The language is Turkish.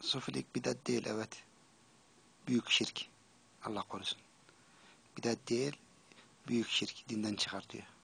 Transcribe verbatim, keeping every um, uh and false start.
Sofilik bidat değil, evet. Büyük şirk. Allah korusun. Bidat değil, büyük şirk dinden çıkartıyor.